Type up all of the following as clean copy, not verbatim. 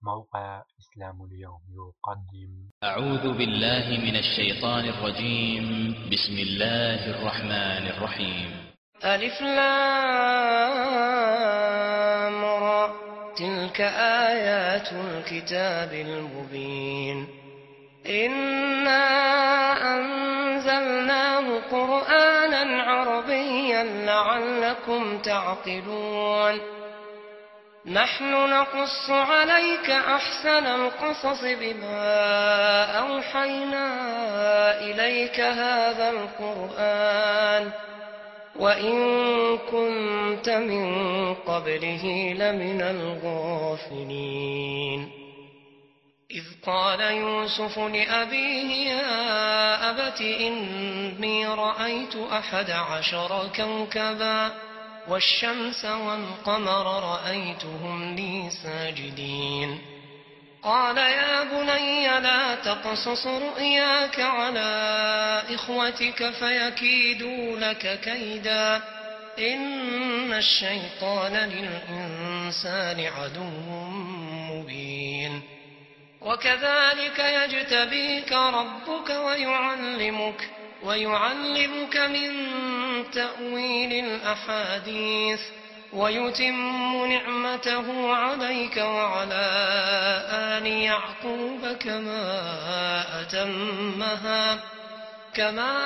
موقع إسلام اليوم يقدم. أعوذ بالله من الشيطان الرجيم. بسم الله الرحمن الرحيم. ألف لام را، تلك آيات الكتاب المبين. إنا أنزلناه قرآنا عربيا لعلكم تعقلون. نحن نقص عليك أحسن القصص بما أوحينا إليك هذا القرآن وإن كنت من قبله لمن الغافلين. إذ قال يوسف لأبيه يا أبت إني رأيت 11 كوكبا والشمس والقمر رأيتهم لي ساجدين. قال يا بني لا تقصص رؤياك على إخوتك فيكيدوا لك كيدا إن الشيطان للإنسان عدو مبين. وكذلك يجتبيك ربك ويعلمك من تأويل الأحاديث ويتم نعمته عليك وعلى آل يعقوب كما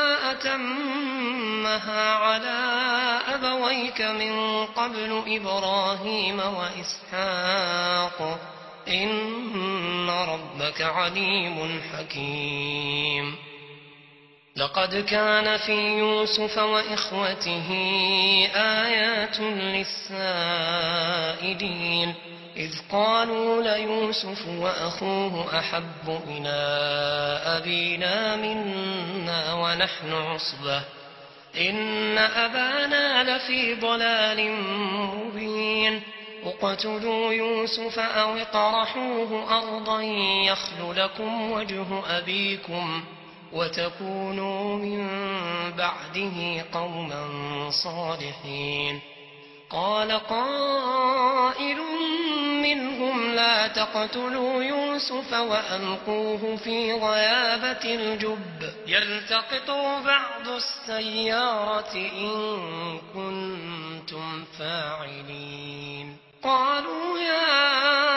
أتمها على أبويك من قبل إبراهيم وإسحاق إن ربك عليم حكيم. لقد كان في يوسف وإخوته آيات للسائلين إذ قالوا ليوسف وأخوه أحب إلى أبينا منا ونحن عصبة إن أبانا لفي ضلال مبين. اقتلوا يوسف أو اطرحوه أرضا يخل لكم وجه أبيكم وتكونوا من بعده قوما صالحين. قال قائل منهم لا تقتلوا يوسف وألقوه في غيابة الجب يلتقطوا بعض السيارة إن كنتم فاعلين. قالوا يا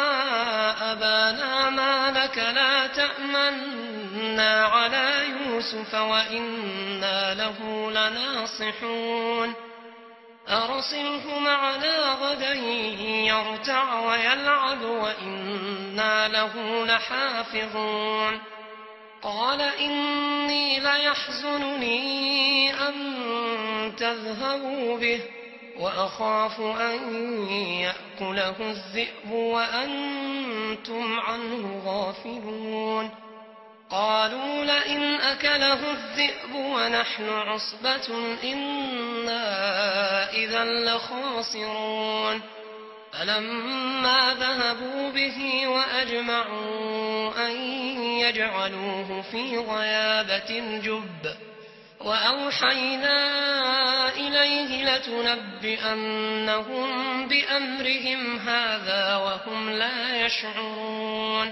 أبانا ما لك لا تأمنا على يوسف وإنا له لناصحون. أرسله معنا غدا يرتع ويلعب وإنا له لحافظون. قال إني ليحزنني أن تذهبوا به وأخاف أن يأكله الذئب وأنتم عنه غافلون. قالوا لئن أكله الذئب ونحن عصبة إنا إذا لخاسرون. فلما ذهبوا به وأجمعوا أن يجعلوه في غيابة الجب وأوحينا إليه لتنبئنهم بأمرهم هذا وهم لا يشعرون.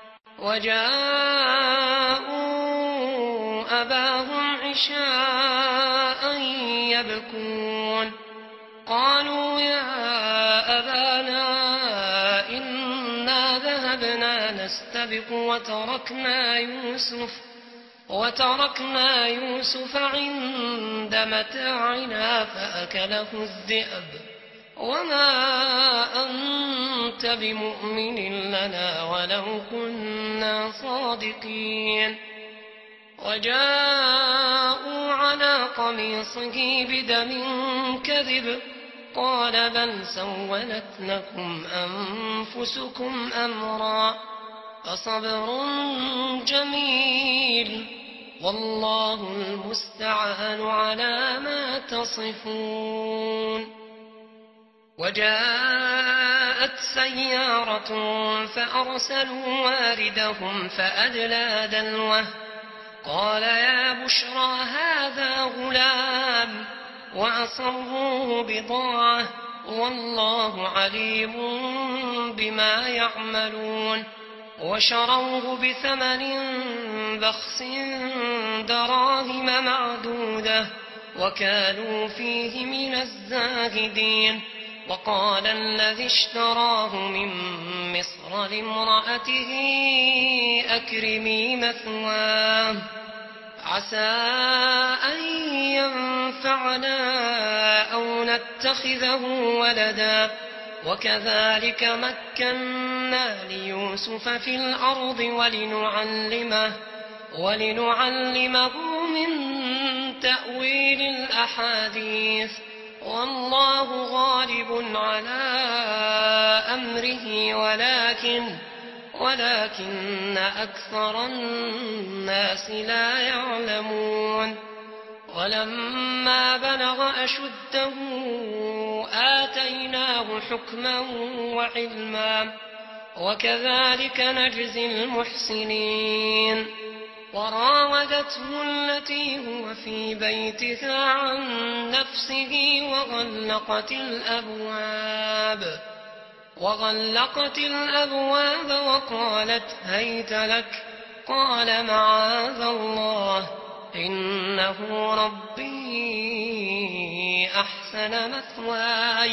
وجاءوا أباهم عشاء يبكون. قالوا يا أبانا إنا ذهبنا نستبق وتركنا يوسف عند متاعنا فأكله الذئب وما أنت بمؤمن لنا ولو كنا صادقين. وجاءوا على قميصه بدم كذب قال بل سولت لكم أنفسكم أمرا فصبر جميل والله المستعان على ما تصفون. وجاءت سيارة فأرسلوا واردهم فأدلى دلوه قال يا بشرى هذا غلام وأصروه بضاعة والله عليم بما يعملون. وشروه بثمن بخس دراهم معدودة وكانوا فيه من الزاهدين. وقال الذي اشتراه من مصر لامرأته أكرمي مثواه عسى أن ينفعنا أو نتخذه ولدا. وكذلك مكنا ليوسف في الأرض ولنعلمه من تأويل الأحاديث والله غالب على أمره ولكن أكثر الناس لا يعلمون. ولما بلغ أشده آتيناه حكما وعلما وكذلك نجزي المحسنين. وراودته التي هو في بيتها عن نفسه وغلقت الأبواب وقالت هيت لك. قال معاذ الله إنه ربي أحسن مثواي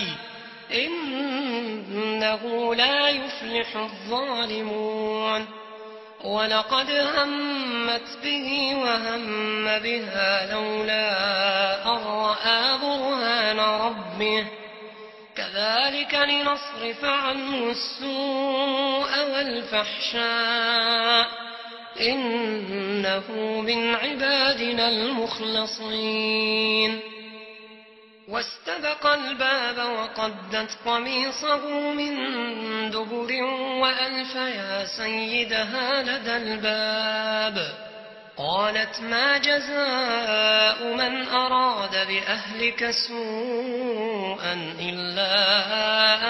إنه لا يفلح الظالمون. ولقد همت به وهم بها لولا أن رأى برهان ربه كذلك لنصرف عنه السوء والفحشاء إنه من عبادنا المخلصين. واستبق الباب وقدت قميصه من دبر وألف يا سيدها لدى الباب. قالت ما جزاء من أراد بأهلك سوءا إلا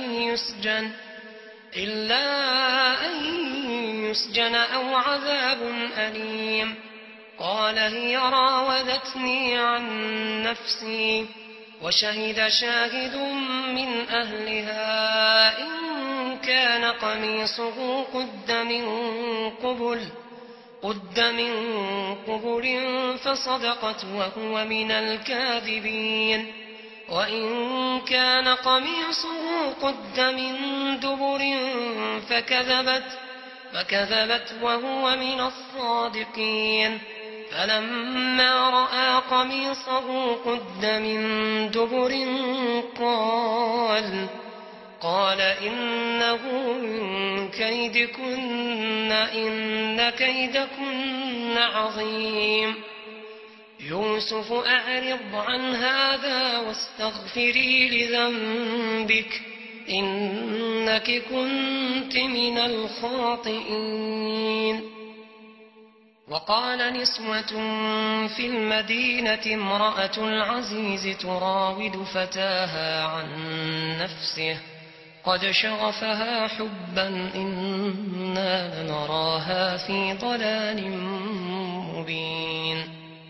أن يسجن أو عذاب أليم. قال هي راودتني عن نفسي وشهد شاهد من أهلها إن كان قميصه قد من قبل فصدقت وهو من الكاذبين. وإن كان قميصه قد من دبر فكذبت وهو من الصادقين. فلما رأى قميصه قد من دبر قال إنه من كيدكن إن كيدكن عظيم. يوسف أعرض عن هذا واستغفري لذنبك إنك كنت من الخاطئين. وقال نسوة في المدينة امرأة العزيز تراود فتاها عن نفسه قد شغفها حبا إنا لنراها في ضلال مبين.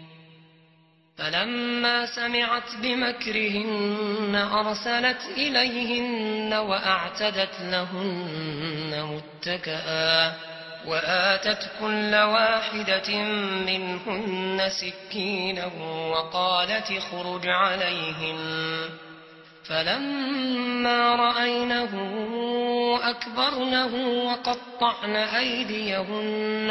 فلما سمعت بمكرهن أرسلت إليهن وأعتدت لهن متكئا وآتت كل واحدة منهن سكينا وقالت اخرج عليهن. فلما رأينه أكبرنه وقطعن أيديهن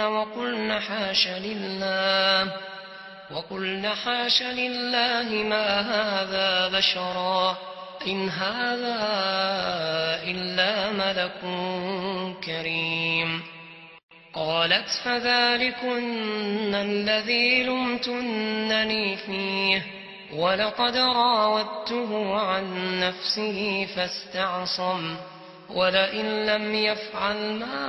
وقلن حاش لله ما هذا بشرا إن هذا إلا ملك كريم. قالت فذلكن الذي لمتنني فيه ولقد راودته عن نفسه فاستعصم ولئن لم يفعل ما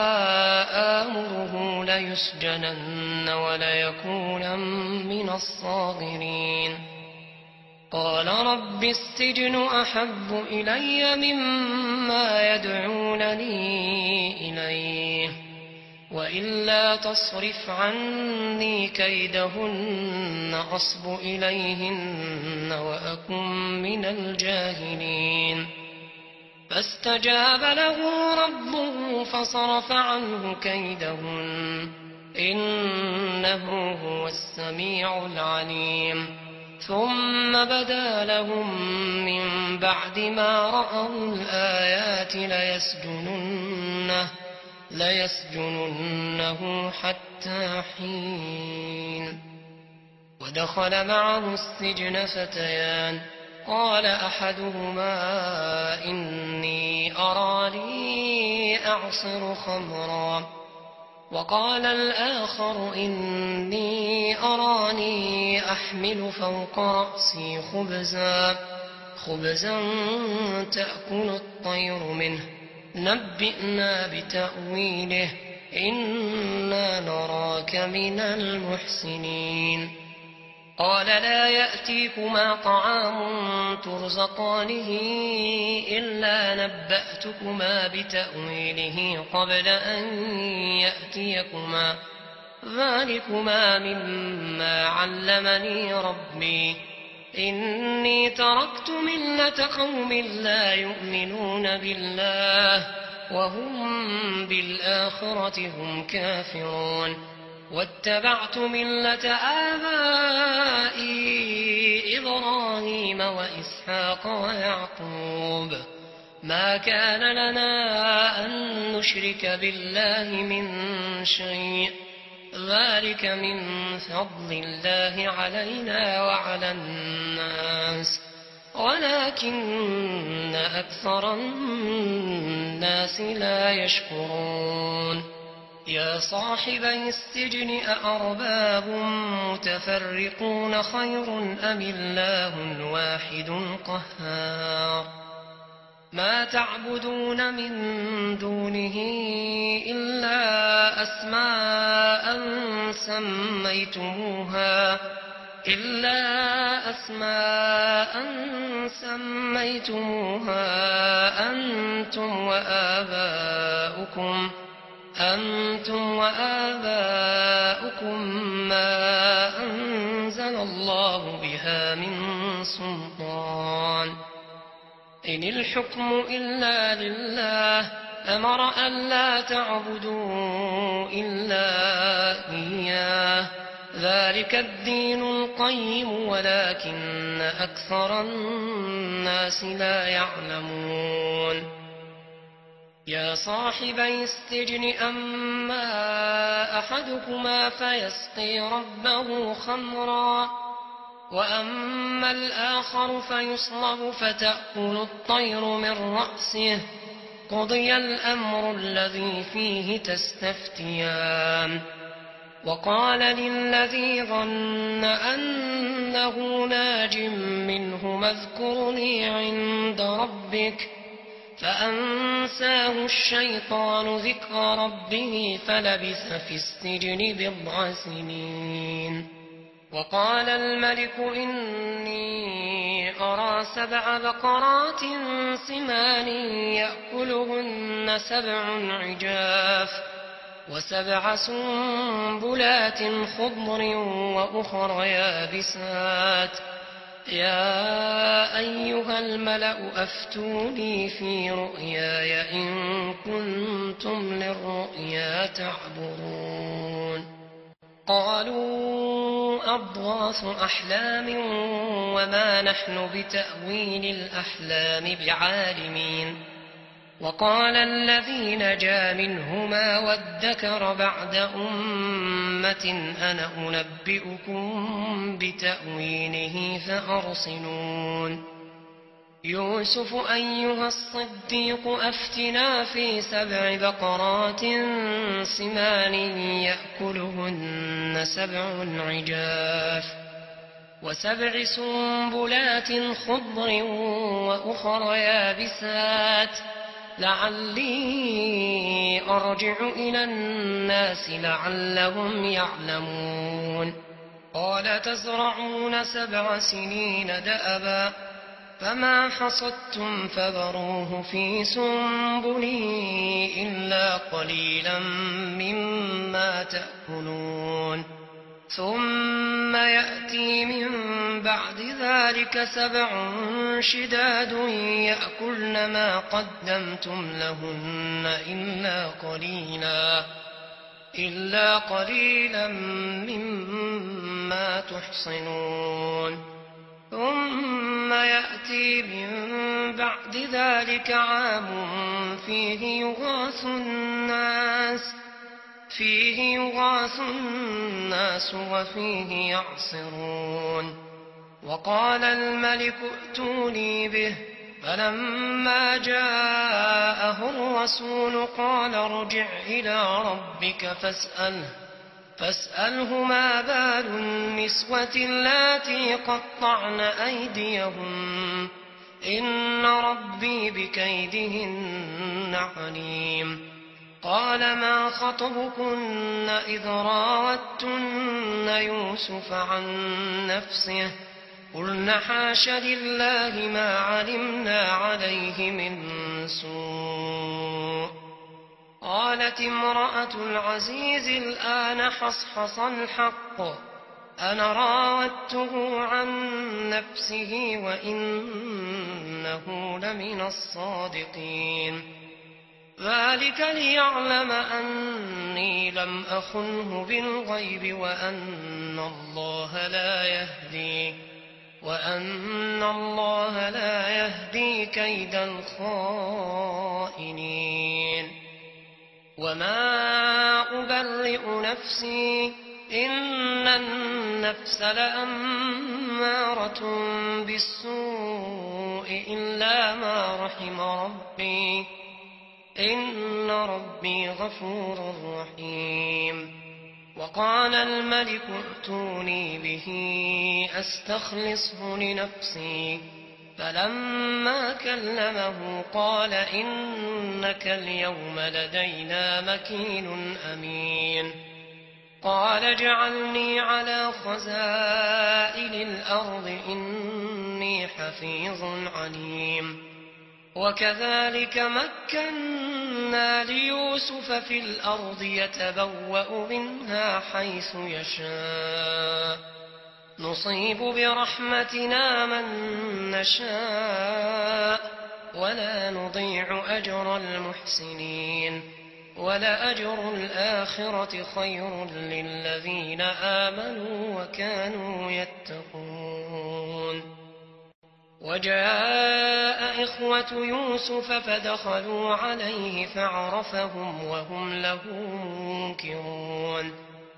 آمره ليسجنن وليكون من الصاغرين. قال رب السجن أحب إلي مما يدعونني إليه وإلا تصرف عني كيدهن أصب إليهن وأكن من الجاهلين. فاستجاب له ربه فصرف عنه كيدهن إنه هو السميع العليم. ثم بدا لهم من بعد ما رأوا الآيات ليسجننه حتى حين. ودخل معه السجن فتيان، قال أحدهما إني أراني أعصر خمرا، وقال الآخر إني أراني أحمل فوق رأسي خبزا تأكل الطير منه، نبئنا بتأويله إنا نراك من المحسنين. قال لا يأتيكما طعام ترزقانه إلا نبأتكما بتأويله قبل أن يأتيكما، ذلكما مما علمني ربي، إني تركت ملة قوم لا يؤمنون بالله وهم بالآخرة هم كافرون، واتبعت ملة آبائي إبراهيم وإسحاق ويعقوب، ما كان لنا أن نشرك بالله من شيء، ذلك من فضل الله علينا وعلى الناس ولكن أكثر الناس لا يشكرون. يا صاحبي السجن أأرباب متفرقون خير أم الله الواحد القهار. ما تعبدون من دونه إلا أسماء سميتموها أنتم وآباؤكم ما أنزل الله بها من سلطان، إن الحكم إلا لله، أمر ألا تعبدوا إلا إياه، ذلك الدين القيم ولكن أكثر الناس لا يعلمون. يا صاحبي السجن أما أحدكما فيسقي ربه خمرا، وأما الآخر فيصلب فتأكل الطير من رأسه، قضي الأمر الذي فيه تستفتيان. وقال للذي ظن أنه ناج منهما اذكرني عند ربك، فأنساه الشيطان ذكر ربه فلبث في السجن 10 سنين. وقال الملك إني أرى 7 بقرات سمان يأكلهن 7 عجاف و7 سنبلات خضر وأخر يابسات، يا أيها الملأ أفتوني في رؤياي إن كنتم للرؤيا تعبرون. قالوا أضغاث أحلام وما نحن بتأويل الأحلام بعالمين. وقال الذي نجا منهما وادكر بعد أمة أنا أنبئكم بتأويله فأرسلون. يوسف أيها الصديق أفتنا في 7 بقرات سمان يأكلهن 7 عجاف و7 سنبلات خضر وأخر يابسات، لعلي أرجع إلى الناس لعلهم يعلمون. قال تزرعون 7 سنين دأبا فما حصدتم فذروه في سنبله إلا قليلا مما تأكلون ثم يأتي من بعد ذلك 7 شداد يأكلن ما قدمتم لهن إلا قليلا مما تحصنون ثم يأتي من بعد ذلك عام فيه يغاث الناس وفيه يعصرون وقال الملك ائتوني به فلما جاءه الرسول قال ارجع إلى ربك فاسأله ما بال النسوة اللاتي قطعن أيديهن إن ربي بكيدهن عليم قال ما خطبكن إذ راوتن يوسف عن نفسه قلن حاش لله ما علمنا عليه من سوء قالت امرأة العزيز الآن حصحص الحق أنا راودته عن نفسه وإنه لمن الصادقين ذلك ليعلم أني لم أخنه بالغيب وأن الله لا يهدي كيد الخائنين وما أبرئ نفسي إن النفس لأمارة بالسوء إلا ما رحم ربي إن ربي غفور رحيم وقال الملك ائتوني به أستخلصه لنفسي فلما كلمه قال إنك اليوم لدينا مكين أمين قال اجعلني على خزائن الأرض إني حفيظ عليم وكذلك مكنا ليوسف في الأرض يتبوأ منها حيث يشاء نصيب برحمتنا من نشاء ولا نضيع أجر المحسنين ولأجر الآخرة خير للذين آمنوا وكانوا يتقون وجاء إخوة يوسف فدخلوا عليه فعرفهم وهم له منكرون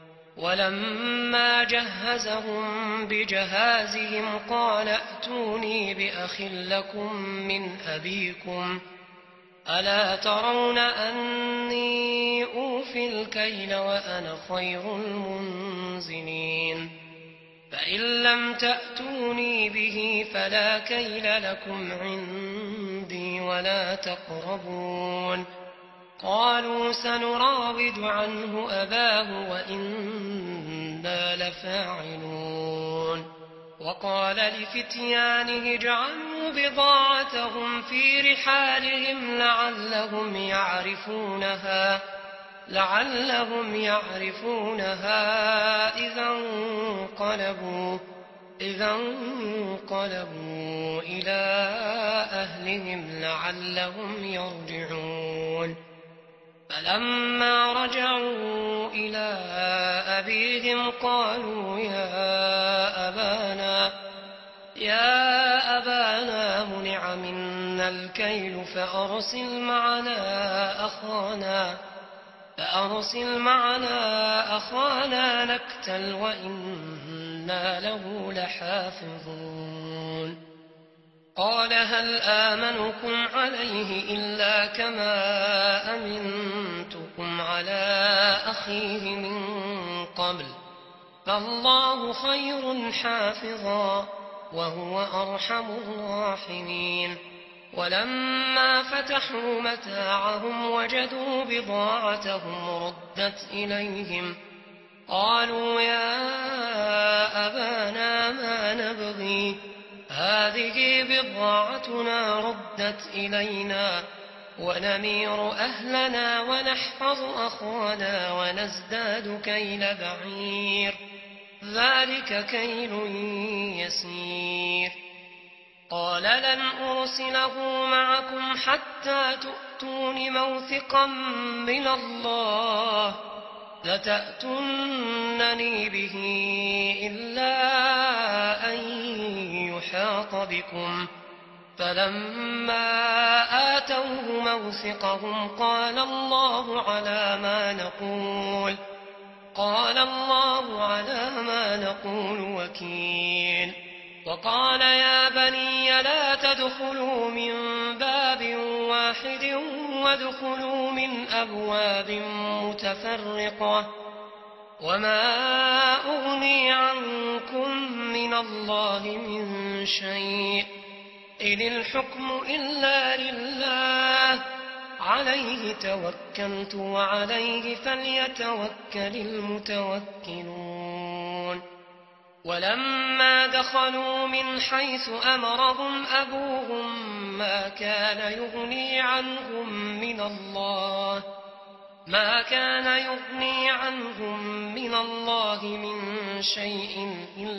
ولما جهزهم بجهازهم قال ائتوني بأخ لكم من أبيكم ألا ترون أني أوفي الكيل وأنا خير المنزلين فإن لم تأتوني به فلا كيل لكم عندي ولا تقربون قالوا سنراود عنه أباه وإنا لفاعلون وقال لفتيانه اجعلوا بضاعتهم في رحالهم لعلهم يعرفونها إذا انقلبوا إلى أهلهم لعلهم يرجعون فلما رجعوا إلى أبيهم قالوا يا أبانا منع منا الكيل فأرسل معنا أخانا نكتل وإنا له لحافظون قال هل آمنكم عليه إلا كما أمنتكم على أخيه من قبل فالله خير حافظا وهو أرحم الراحمين ولما فتحوا متاعهم وجدوا بضاعتهم ردت إليهم قالوا يا أبانا ما نبغي هذه بضاعتنا ردت إلينا ونمير أهلنا ونحفظ أخانا ونزداد كيل بعير، ذلك كيل يسير. قال لن أرسله معكم حتى تؤتون موثقا من الله لتأتونني به إلا أن يحاط بكم. فلما آتوه موثقهم قال الله على ما نقول وكيل. وقال يا بني لا تدخلوا من باب واحد وادخلوا من أبواب متفرقة، وما أغني عنكم من الله من شيء، إن الحكم إلا لله، عليه توكلت وعليه فليتوكل المتوكلون. ولما دخلوا من حيث أمرهم أبوهم ما كان يغني عنهم من الله من شيء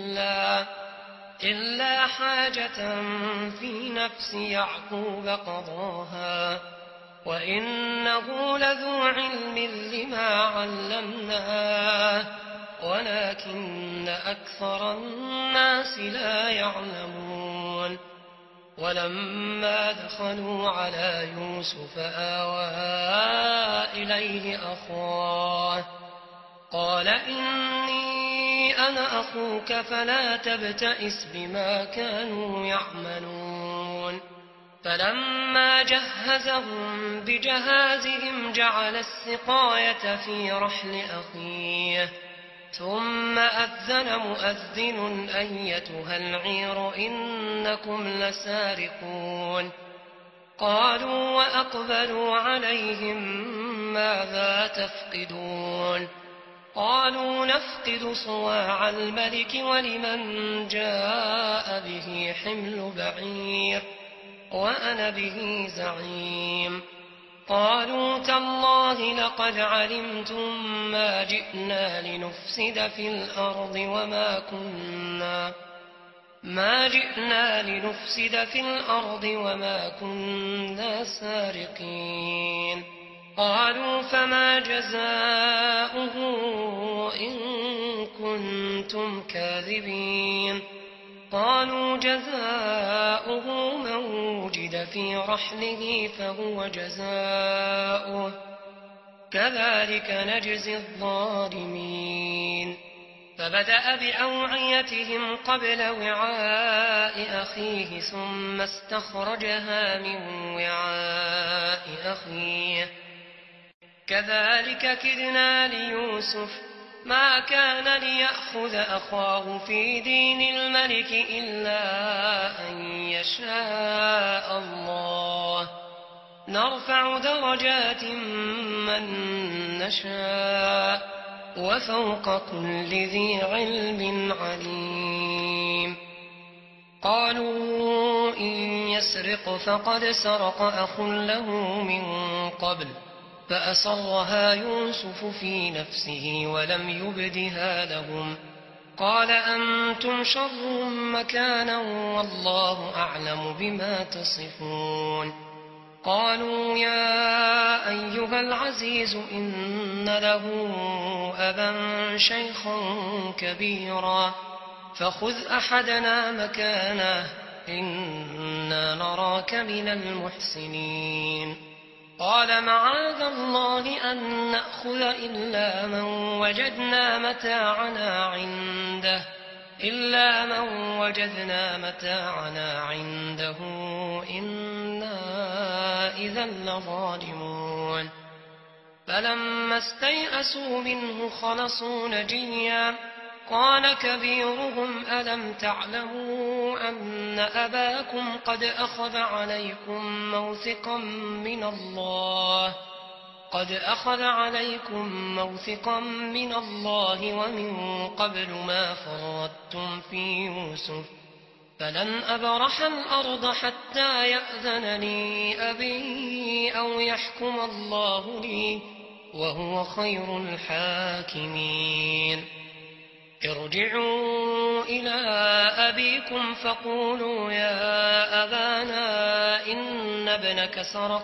إلا حاجة في نفس يعقوب قضاها، وإنه لذو علم لما علمناه ولكن أكثر الناس لا يعلمون. ولما دخلوا على يوسف آوى إليه أخاه قال إني أنا أخوك فلا تبتئس بما كانوا يعملون. فلما جهزهم بجهازهم جعل السقاية في رحل أخيه، ثم أذن مؤذن أيتها العير إنكم لسارقون. قالوا وأقبلوا عليهم ماذا تفقدون؟ قالوا نفقد صواع الملك ولمن جاء به حمل بعير وأنا به زعيم. قالوا تالله لقد علمتم ما جئنا لنفسد في الأرض وما كنا سارقين. قالوا فما جزاؤه إن كنتم كاذبين؟ قالوا جزاؤه من وجد في رحله فهو جزاؤه كذلك نجزي الظالمين. فبدأ بأوعيتهم قبل وعاء أخيه ثم استخرجها من وعاء أخيه كذلك كدنا ليوسف ما كان ليأخذ أخاه في دين الملك إلا أن يشاء الله، نرفع درجات من نشاء وفوق كل ذي علم عليم. قالوا إن يسرق فقد سرق أخ له من قبل فأسرها يوسف في نفسه ولم يبدها لهم. قال أنتم شر مكانا والله أعلم بما تصفون. قالوا يا أيها العزيز إن له أبا شيخا كبيرا فخذ أحدنا مكانه إنا نراك من المحسنين. قال معاذ الله أن نأخذ إلا من وجدنا متاعنا عنده إنا إذا لظالمون. فلما استيئسوا منه خلصوا نجيا. قال كبيرهم ألم تعلموا أن أباكم قد أخذ عليكم موثقا من الله ومن قبل ما فرطتم في يوسف فلن أبرح الأرض حتى يأذن لي أبي أو يحكم الله لي وهو خير الحاكمين. ارجعوا إلى أبيكم فقولوا يا أبانا إن ابنك سرق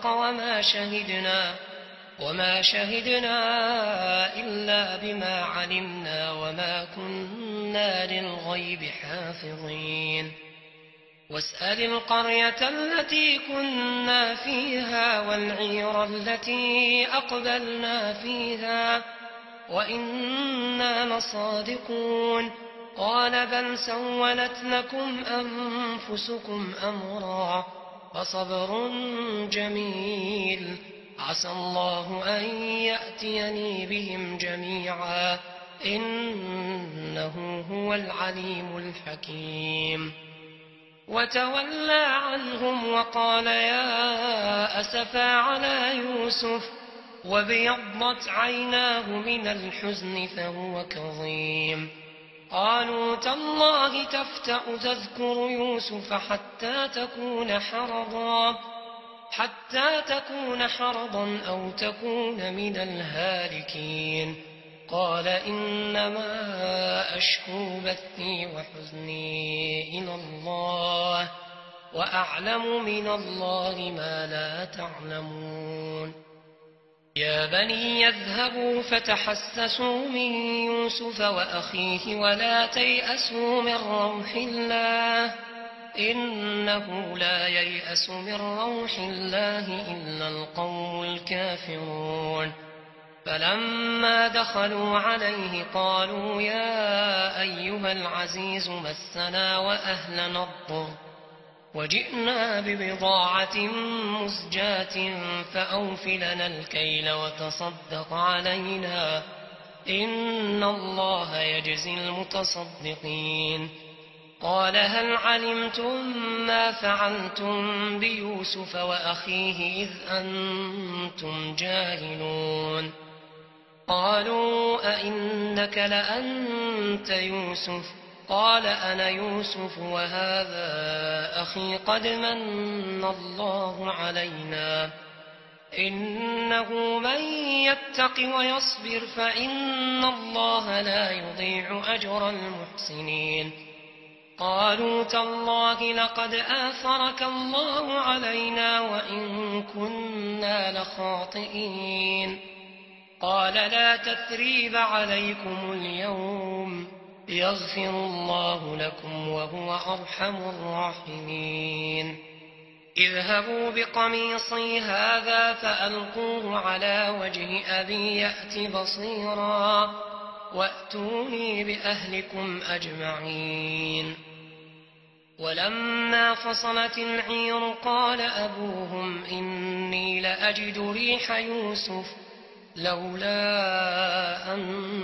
وما شهدنا إلا بما علمنا وما كنا للغيب حافظين. واسأل القرية التي كنا فيها والعير التي أقبلنا فيها وإنا لصادقون. قال بل سولت لكم أنفسكم أمرا فصبر جميل عسى الله أن يأتيني بهم جميعا إنه هو العليم الحكيم. وتولى عنهم وقال يا أسفا على يوسف وابيضت عيناه من الحزن فهو كظيم. قالوا تالله تفتأ تذكر يوسف حتى تكون حرضا أو تكون من الهالكين. قال إنما أشكو بثي وحزني إلى الله وأعلم من الله ما لا تعلمون. يا بني يذهبوا فتحسسوا من يوسف وأخيه ولا تيأسوا من روح الله إنه لا ييأس من روح الله إلا القوم الكافرون. فلما دخلوا عليه قالوا يا أيها العزيز مسنا وأهلنا الضر وجئنا ببضاعة مزجاة فأوف لنا الكيل وتصدق علينا إن الله يجزي المتصدقين. قال هل علمتم ما فعلتم بيوسف وأخيه إذ أنتم جاهلون؟ قالوا أئنك لأنت يوسف؟ قال أنا يوسف وهذا أخي قد من الله علينا إنه من يتق ويصبر فإن الله لا يضيع أجر المحسنين. قالوا تالله لقد آثرك الله علينا وإن كنا لخاطئين. قال لا تثريب عليكم اليوم يغفر الله لكم وهو أرحم الراحمين. اذهبوا بقميصي هذا فألقوه على وجه أبي يأت بصيرا وأتوني بأهلكم أجمعين. ولما فصلت العير قال أبوهم إني لأجد ريح يوسف لولا أن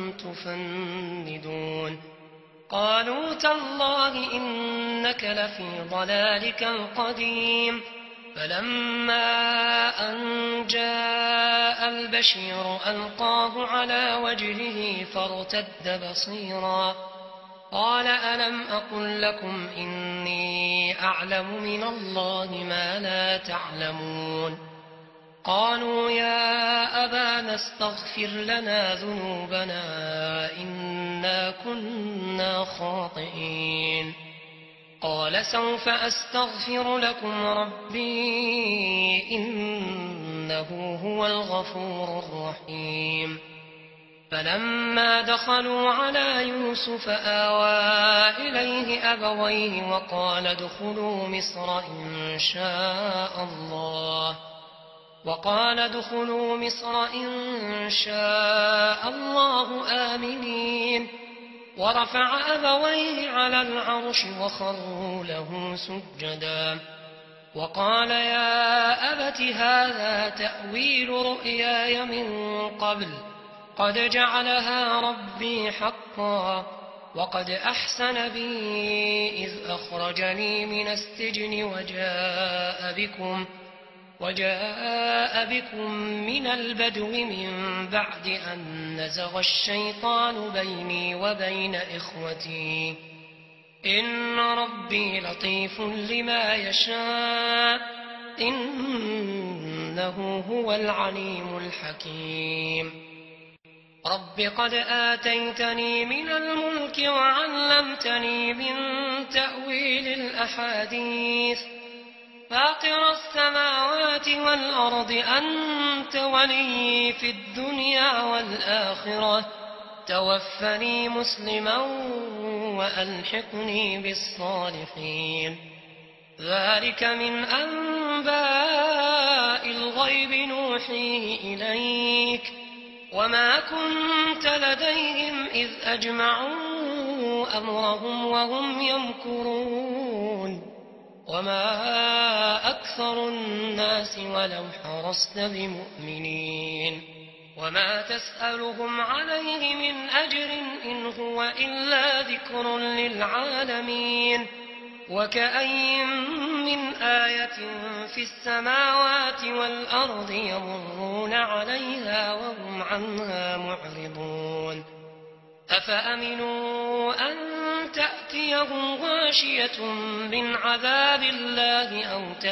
تفندون. قالوا تالله إنك لفي ضلالك القديم. فلما أن جاء البشير ألقاه على وجهه فارتد بصيرا قال ألم أقل لكم إني أعلم من الله ما لا تعلمون؟ قالوا يا أبانا استغفر لنا ذنوبنا إنا كنا خاطئين. قال سوف أستغفر لكم ربي إنه هو الغفور الرحيم. فلما دخلوا على يوسف آوى إليه أبويه وقال ادخلوا مصر إن شاء الله آمنين. ورفع أبويه على العرش وخروا له سجدا وقال يا أبت هذا تأويل رؤياي من قبل قد جعلها ربي حقا وقد أحسن بي إذ أخرجني من السجن وجاء بكم من البدو من بعد أن نزغ الشيطان بيني وبين إخوتي إن ربي لطيف لما يشاء إنه هو العليم الحكيم رب قد آتيتني من الملك وعلمتني من تأويل الأحاديث فاطر السماوات والأرض أنت ولي في الدنيا والآخرة توفني مسلما وألحقني بالصالحين ذلك من أنباء الغيب نوحيه إليك وما كنت لديهم إذ أجمعوا أمرهم وهم يمكرون وما أكثر الناس ولو حرصت بمؤمنين وما تسألهم عليه من أجر إن هو إلا ذكر للعالمين وكأين من آية في السماوات والأرض يمرون عليها وهم عنها معرضون أفأمنوا أن تأتيهم غاشية من عذاب الله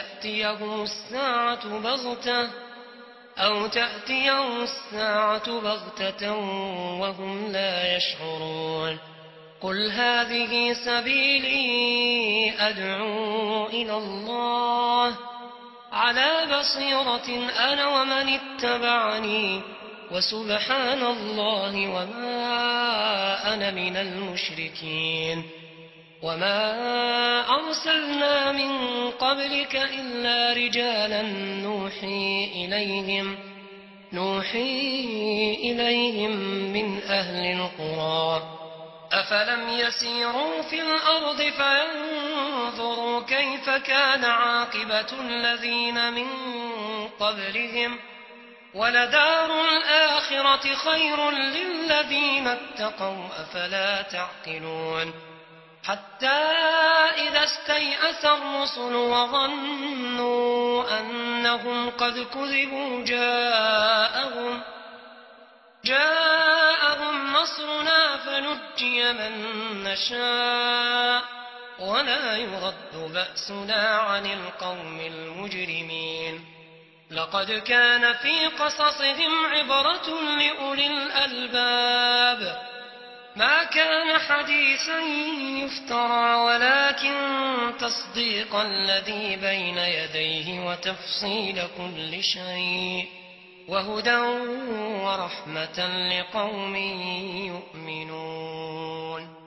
أو تأتيهم الساعة بغتة وهم لا يشعرون قل هذه سبيلي أدعو إلى الله على بصيرة أنا ومن اتبعني وسبحان الله وما أنا من المشركين وما أرسلنا من قبلك إلا رجالا نوحي إليهم من أهل القرى أفلم يسيروا في الأرض فينظروا كيف كان عاقبة الذين من قبلهم ولدار الآخرة خير للذين اتقوا أفلا تعقلون حتى إذا استيأس الرسل وظنوا أنهم قد كذبوا جاءهم نصرنا فنجي من نشاء ولا يرد بأسنا عن القوم المجرمين لقد كان في قصصهم عبرة لأولي الألباب ما كان حديثا يفترى ولكن تصديق الذي بين يديه وتفصيل كل شيء وهدى ورحمة لقوم يؤمنون